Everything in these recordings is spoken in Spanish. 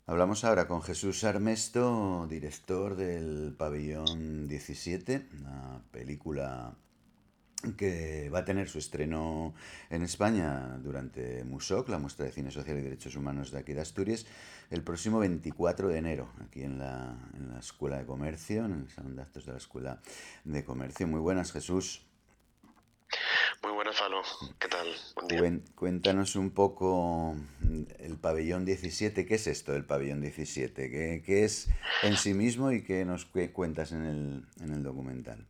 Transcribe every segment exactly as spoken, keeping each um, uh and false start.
Hablamos ahora con Jesús Armesto, director del Pabellón diecisiete, una película que va a tener su estreno en España durante MUSOC, la muestra de cine social y derechos humanos de aquí de Asturias, el próximo veinticuatro de enero, aquí en la, en la Escuela de Comercio, en el Salón de Actos de la Escuela de Comercio. Muy buenas, Jesús. Muy buenas, Falo. ¿Qué tal? Buen día. Cuen- Cuéntanos un poco el Pabellón diecisiete. ¿Qué es esto del Pabellón diecisiete? ¿Qué, qué es en sí mismo y qué nos cu- cuentas en el, en el documental?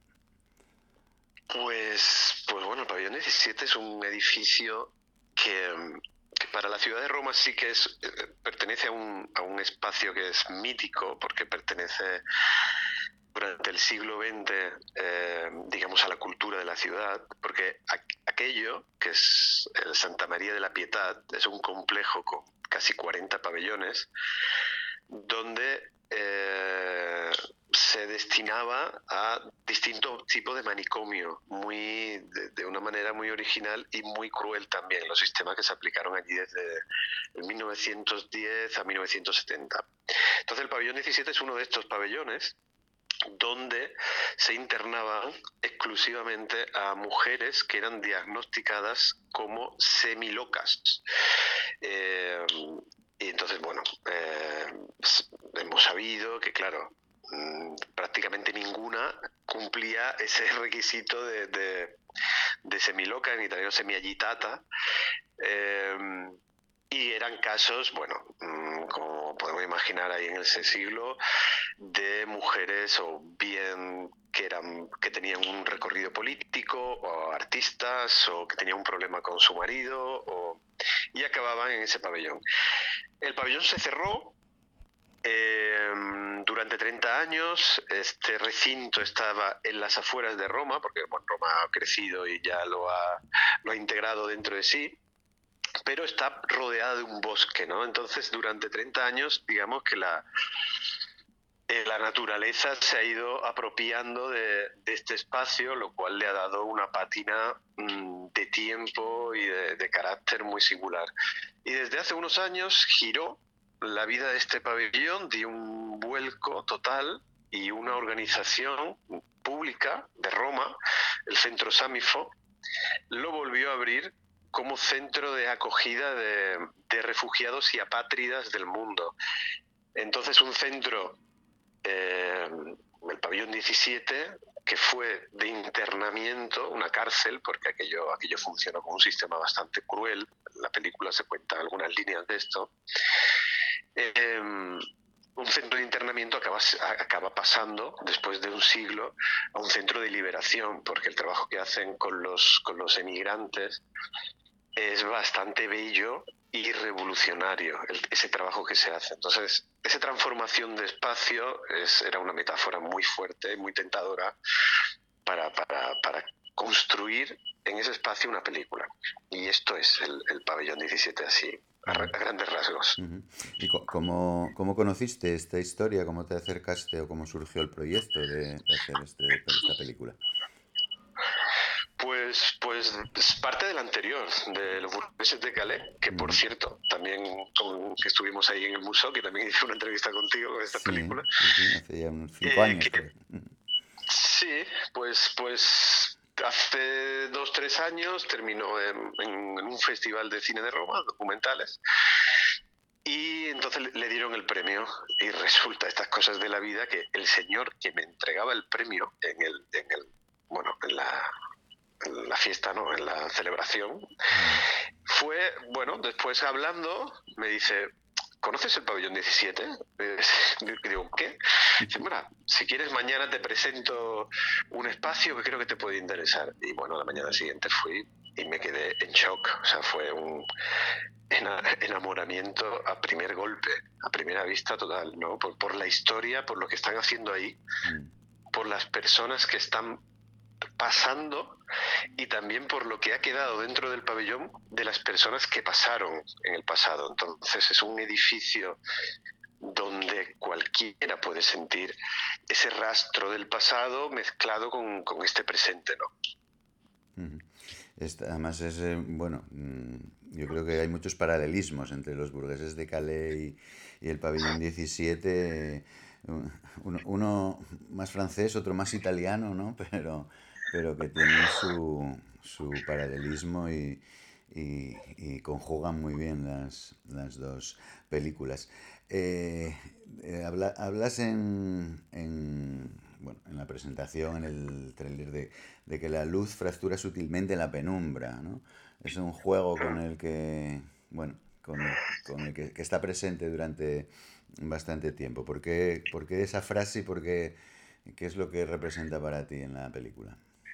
Pues, pues bueno, el Pabellón diecisiete es un edificio que, mm, que para la ciudad de Roma sí que es eh, pertenece a un, a un espacio que es mítico, porque pertenece durante el siglo veinte, eh, digamos, a la cultura de la ciudad, porque aqu- aquello, que es el Santa María de la Pietà, es un complejo con casi cuarenta pabellones, donde eh, se destinaba a distintos tipos de manicomio, muy, de, de, una manera muy original y muy cruel también, los sistemas que se aplicaron allí desde el mil novecientos diez a mil novecientos setenta. Entonces el pabellón diecisiete es uno de estos pabellones donde se internaban exclusivamente a mujeres que eran diagnosticadas como semilocas. Eh, y entonces, bueno, eh, hemos sabido que, claro, prácticamente ninguna cumplía ese requisito de, de, de semiloca, en italiano semiagitata. Eh, y eran casos, bueno, como podemos imaginar ahí en ese siglo, de mujeres o bien que eran que tenían un recorrido político o artistas o que tenían un problema con su marido o, y acababan en ese pabellón. El pabellón se cerró eh, durante treinta años. Este recinto estaba en las afueras de Roma, porque bueno, Roma ha crecido y ya lo ha, lo ha integrado dentro de sí, pero está rodeada de un bosque, ¿no? Entonces, durante treinta años, digamos que la, eh, la naturaleza se ha ido apropiando de, de este espacio, lo cual le ha dado una pátina mmm, de tiempo y de, de carácter muy singular. Y desde hace unos años giró la vida de este pabellón, dio un vuelco total y una organización pública de Roma, el Centro Samifo, lo volvió a abrir como centro de acogida de, de refugiados y apátridas del mundo. Entonces, un centro, eh, el pabellón diecisiete, que fue de internamiento, una cárcel, porque aquello, aquello funcionó con un sistema bastante cruel. En la película se cuentan algunas líneas de esto. Eh, un centro de internamiento acaba, acaba pasando, después de un siglo, a un centro de liberación, porque el trabajo que hacen con los, con los emigrantes es bastante bello y revolucionario, el, ese trabajo que se hace. Entonces, esa transformación de espacio es, era una metáfora muy fuerte, muy tentadora para, para, para construir en ese espacio una película. Y esto es el, el pabellón diecisiete así, a, a grandes rasgos. Uh-huh. ¿Y co- cómo, cómo conociste esta historia? ¿Cómo te acercaste o cómo surgió el proyecto de, de hacer este, esta película? Pues, pues es parte del anterior, de los burgueses de Calais, que por Uh-huh. cierto, también con, que estuvimos ahí en el museo, que también hice una entrevista contigo con esta Sí, película. sí, sí, hace ya unos cinco Eh, años, que, creo. Uh-huh. sí, pues, pues hace dos, tres años terminó en, en, en un festival de cine de Roma, documentales, y entonces le, le dieron el premio. Y resulta estas cosas de la vida que el señor que me entregaba el premio en el, en el bueno, en la en la fiesta, ¿no? En la celebración, Uh-huh. fue, bueno, después hablando, me dice, ¿conoces el pabellón diecisiete? Y digo, ¿qué? Dice, bueno, si quieres mañana te presento un espacio que creo que te puede interesar. Y bueno, la mañana siguiente fui y me quedé en shock. O sea, fue un enamoramiento a primer golpe, a primera vista total, ¿no? Por, por la historia, por lo que están haciendo ahí, Uh-huh. por las personas que están pasando y también por lo que ha quedado dentro del pabellón de las personas que pasaron en el pasado. Entonces es un edificio donde cualquiera puede sentir ese rastro del pasado mezclado con, con este presente, ¿no? Uh-huh. Esta, además es, eh, bueno, yo creo que hay muchos paralelismos entre los burgueses de Calais y, y el pabellón diecisiete. Uno, uno más francés, otro más italiano, ¿no? Pero, pero que tienen su, su paralelismo y, y, y conjugan muy bien las, las dos películas. Eh, eh, habla- hablas en, en, bueno, en la presentación, en el tráiler de, de que la luz fractura sutilmente la penumbra, ¿no? Es un juego con el que, bueno, con el, con el que, que está presente durante bastante tiempo. ¿Por qué, por qué esa frase y por qué, qué es lo que representa para ti en la película?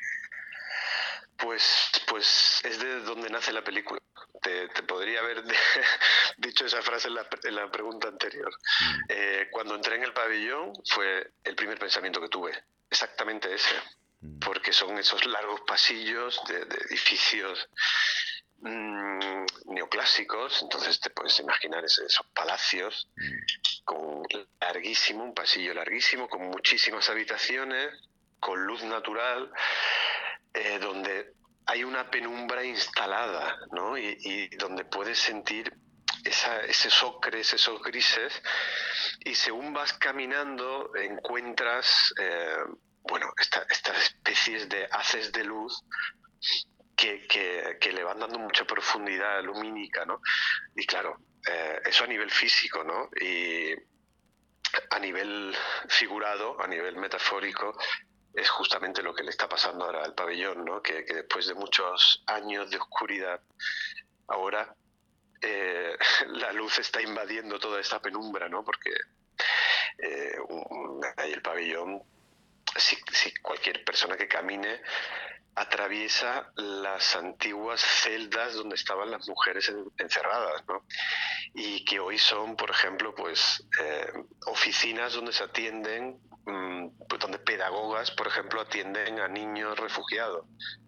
Pues, pues es de donde nace la película. Te, te podría haber dicho esa frase en la, en la pregunta anterior. Mm, Eh, cuando entré en el pabellón fue el primer pensamiento que tuve, exactamente ese, mm, porque son esos largos pasillos de, de edificios mmm, neoclásicos, entonces te puedes imaginar ese, esos palacios mm, con larguísimo, un pasillo larguísimo, con muchísimas habitaciones, con luz natural, eh, donde hay una penumbra instalada, ¿no? Y, y donde puedes sentir esa, esos ocres, esos grises, y según vas caminando encuentras, eh, bueno, esta, estas especies de haces de luz que, que, que, le van dando mucha profundidad lumínica, ¿no? Y claro, eh, eso a nivel físico, ¿no? Y a nivel figurado, a nivel metafórico, es justamente lo que le está pasando ahora al pabellón, ¿no? Que, que después de muchos años de oscuridad, ahora eh, la luz está invadiendo toda esta penumbra, ¿no? Porque eh, un, ahí el pabellón, si, si cualquier persona que camine atraviesa las antiguas celdas donde estaban las mujeres en, encerradas, ¿no? Y que hoy son, por ejemplo, pues eh, oficinas donde se atienden, mmm, pues donde pedagogas, por ejemplo, atienden a niños refugiados.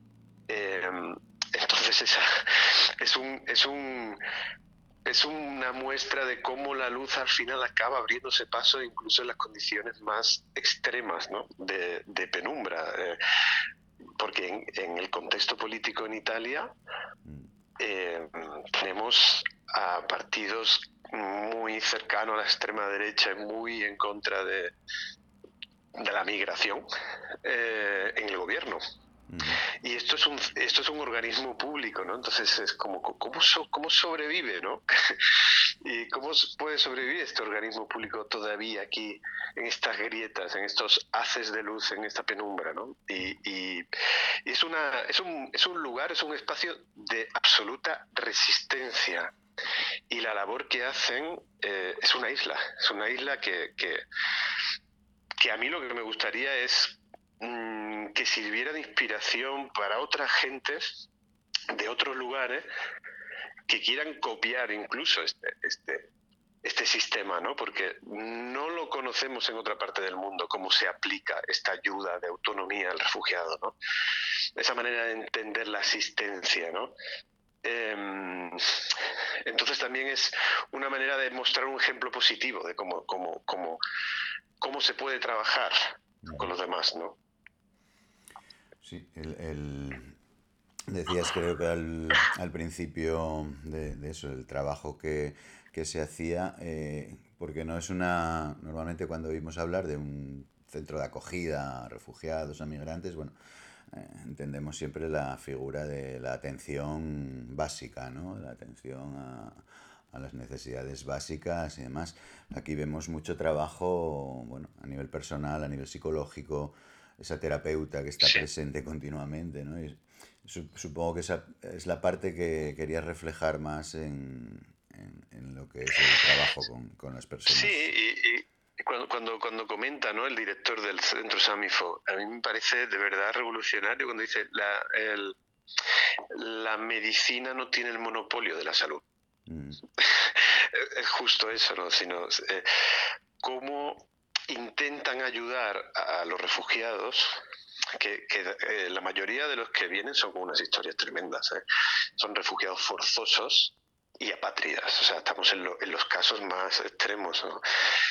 Eh, entonces esa, es un es un es una muestra de cómo la luz al final acaba abriéndose paso incluso en las condiciones más extremas, ¿no? de, de penumbra. Eh, porque en, en, el contexto político en Italia mm, eh, tenemos a partidos muy cercanos a la extrema derecha y muy en contra de, de la migración eh, en el gobierno. mm, Y esto es un esto es un organismo público, ¿no? Entonces es como cómo so, cómo sobrevive, ¿no? Y cómo puede sobrevivir este organismo público todavía aquí en estas grietas, en estos haces de luz, en esta penumbra, ¿no? Y, y, y es una es un es un lugar, es un espacio de absoluta resistencia. Y la labor que hacen eh, es una isla, es una isla que, que que a mí lo que me gustaría es mmm, que sirviera de inspiración para otras gentes de otros lugares que quieran copiar incluso este, este, este sistema, ¿no? Porque no lo conocemos en otra parte del mundo, cómo se aplica esta ayuda de autonomía al refugiado, ¿no? Esa manera de entender la asistencia, ¿no? Eh, entonces también es una manera de mostrar un ejemplo positivo de cómo, cómo, cómo, cómo se puede trabajar con mm. los demás, ¿no? Sí, el, el- decías creo que al, al principio de, de eso, el trabajo que, que se hacía, eh, porque no es una... Normalmente cuando oímos hablar de un centro de acogida a refugiados, a migrantes, bueno, eh, entendemos siempre la figura de la atención básica, ¿no? La atención a, a las necesidades básicas y demás. Aquí vemos mucho trabajo, bueno, a nivel personal, a nivel psicológico, esa terapeuta que está Sí. presente continuamente, ¿no? Y supongo que esa es la parte que querías reflejar más en, en, en lo que es el trabajo con, con las Sí, personas. y, y cuando, cuando, cuando comenta, ¿no? El director del centro Samifo, a mí me parece de verdad revolucionario cuando dice la, el, la medicina no tiene el monopolio de la salud. Mm, Es justo eso, ¿no? Sino eh, cómo intentan ayudar a los refugiados, que, que eh, la mayoría de los que vienen son con unas historias tremendas, ¿eh? Son refugiados forzosos y apátridas, o sea, estamos en, lo, en los casos más extremos, ¿no?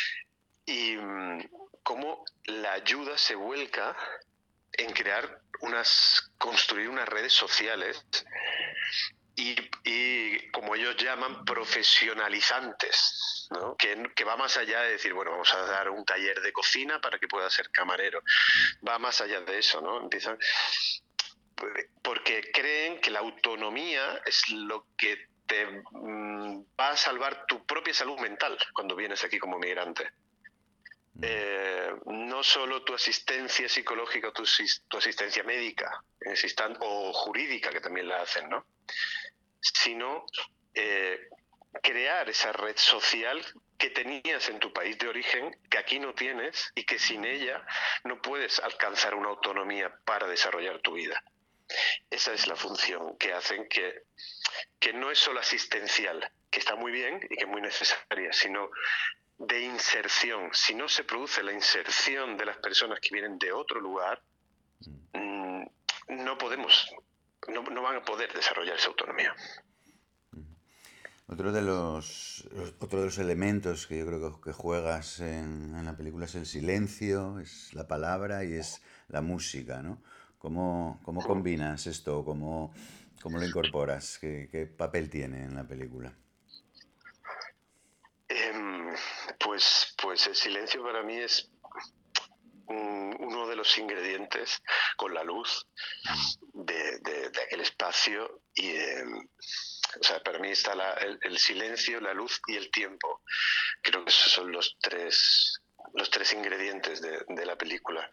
Y mmm, cómo la ayuda se vuelca en crear unas, construir unas redes sociales y, y como ellos llaman, profesionalizantes, ¿no? Que, que va más allá de decir, bueno, vamos a dar un taller de cocina para que pueda ser camarero. Va más allá de eso, ¿no? Empiezan porque creen que la autonomía es lo que te mm, va a salvar tu propia salud mental cuando vienes aquí como migrante. Eh, no solo tu asistencia psicológica o tu, tu asistencia médica en ese instante, o jurídica, que también la hacen, ¿no? Sino eh, crear esa red social que tenías en tu país de origen, que aquí no tienes y que sin ella no puedes alcanzar una autonomía para desarrollar tu vida. Esa es la función que hacen, que, que no es solo asistencial, que está muy bien y que es muy necesaria, sino de inserción. Si no se produce la inserción de las personas que vienen de otro lugar, mmm, no podemos, no, no van a poder desarrollar esa autonomía. Otro de los, otro de los elementos que yo creo que juegas en, en la película es el silencio, es la palabra y es la música, ¿no? ¿Cómo, cómo combinas esto? ¿Cómo, cómo lo incorporas? ¿Qué, qué papel tiene en la película? Eh, pues, pues el silencio para mí es un, uno de los ingredientes con la luz de, de, de aquel espacio y eh, o sea, para mí está la, el, el silencio, la luz y el tiempo. Creo que esos son los tres, los tres ingredientes de, de la película.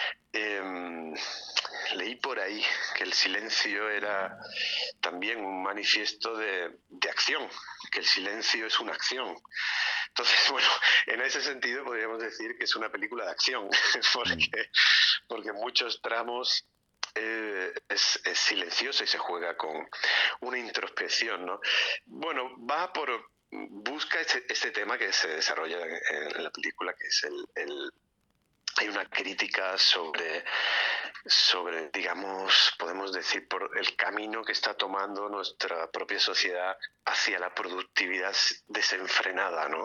Eh, leí por ahí que el silencio era también un manifiesto de, de acción, que el silencio es una acción. Entonces, bueno, en ese sentido podríamos decir que es una película de acción, porque, porque muchos tramos eh, es, es silenciosa y se juega con una introspección, ¿no? Bueno, va por... busca este, este tema que se desarrolla en, en la película, que es el, el hay una crítica sobre, sobre, digamos, podemos decir, por el camino que está tomando nuestra propia sociedad hacia la productividad desenfrenada, ¿no?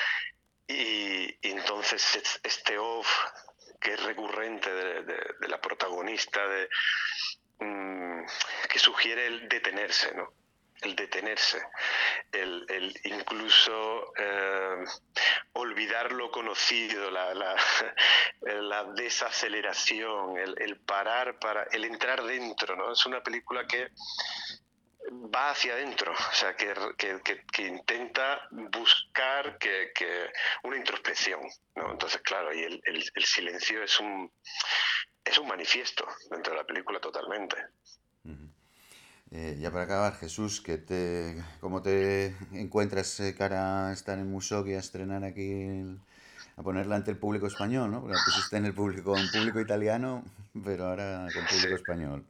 Y, y entonces este off que es recurrente de, de, de la protagonista, de, mmm, que sugiere el detenerse, ¿no? El detenerse, el, el incluso eh, olvidar lo conocido, la, la, la desaceleración, el, el parar para, el entrar dentro, ¿no? Es una película que va hacia adentro, o sea, que, que, que, que intenta buscar que, que una introspección, ¿no? Entonces, claro, y el, el, el silencio es un, es un manifiesto dentro de la película totalmente. Uh-huh. Eh, ya para acabar, Jesús, ¿qué te, ¿cómo te encuentras eh, cara a estar en Musok y a estrenar aquí, el, a ponerla ante el público español, ¿no? Porque la pusiste en el público, en público italiano, pero ahora con público Sí. español.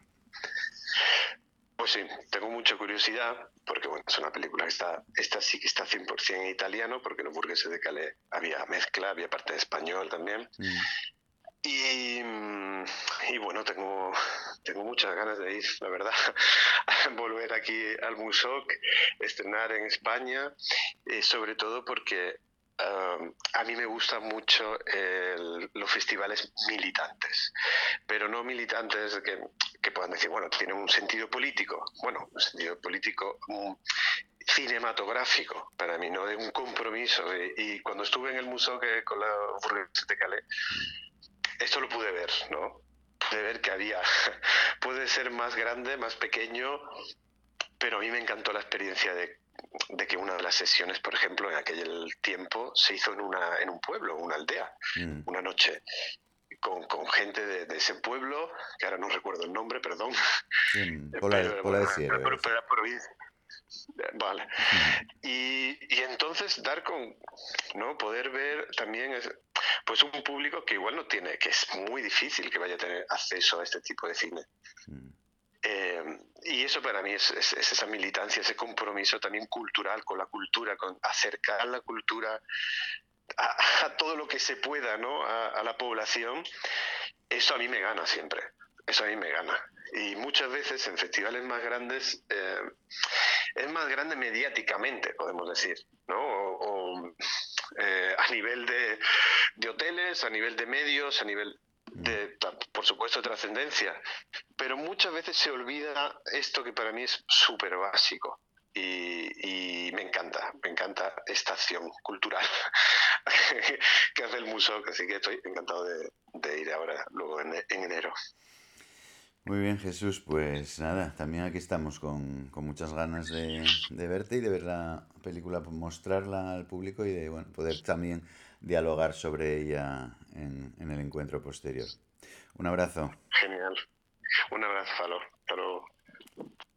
Pues sí, tengo mucha curiosidad, porque bueno, es una película que está, esta sí que está cien por ciento en italiano, porque en Los burgueses de Calais había mezcla, había parte de español también. Mm. Y, y bueno, tengo, tengo muchas ganas de ir, la verdad, a volver aquí al Musok, estrenar en España, eh, sobre todo porque uh, a mí me gustan mucho el, los festivales militantes, pero no militantes que, que puedan decir, bueno, tienen un sentido político, bueno, un sentido político um, cinematográfico para mí, ¿no? De un compromiso. Y, y cuando estuve en el Musok con la burguesa de Calais, esto lo pude ver, ¿no? Pude ver que había, puede ser más grande, más pequeño, pero a mí me encantó la experiencia de, de que una de las sesiones, por ejemplo, en aquel tiempo, se hizo en, una, en un pueblo, una aldea, mm. una noche, con, con gente de, de ese pueblo, que ahora no recuerdo el nombre, perdón. Sí, Pola, pero, Pola bueno, de Siero, pero, pero la provincia. Vale. Mm. Y, y entonces dar con, ¿no? Poder ver también es, pues un público que igual no tiene, que es muy difícil que vaya a tener acceso a este tipo de cine. Mm. Eh, y eso para mí es, es, es esa militancia, ese compromiso también cultural con la cultura, con acercar la cultura a, a todo lo que se pueda, ¿no? a, a la población. Eso a mí me gana siempre, eso a mí me gana. Y muchas veces en festivales más grandes eh, es más grande mediáticamente, podemos decir, ¿no? O, o eh, a nivel de, de hoteles, a nivel de medios, a nivel de, por supuesto, trascendencia, pero muchas veces se olvida esto que para mí es súper básico. Y, y me encanta, me encanta esta acción cultural que hace el museo, así que estoy encantado de, de ir ahora, luego en, en enero. Muy bien, Jesús, pues nada, también aquí estamos con, con muchas ganas de, de verte y de ver la película, mostrarla al público y de bueno, poder también dialogar sobre ella en, en el encuentro posterior. Un abrazo. Genial. Un abrazo, Falo. Hasta luego.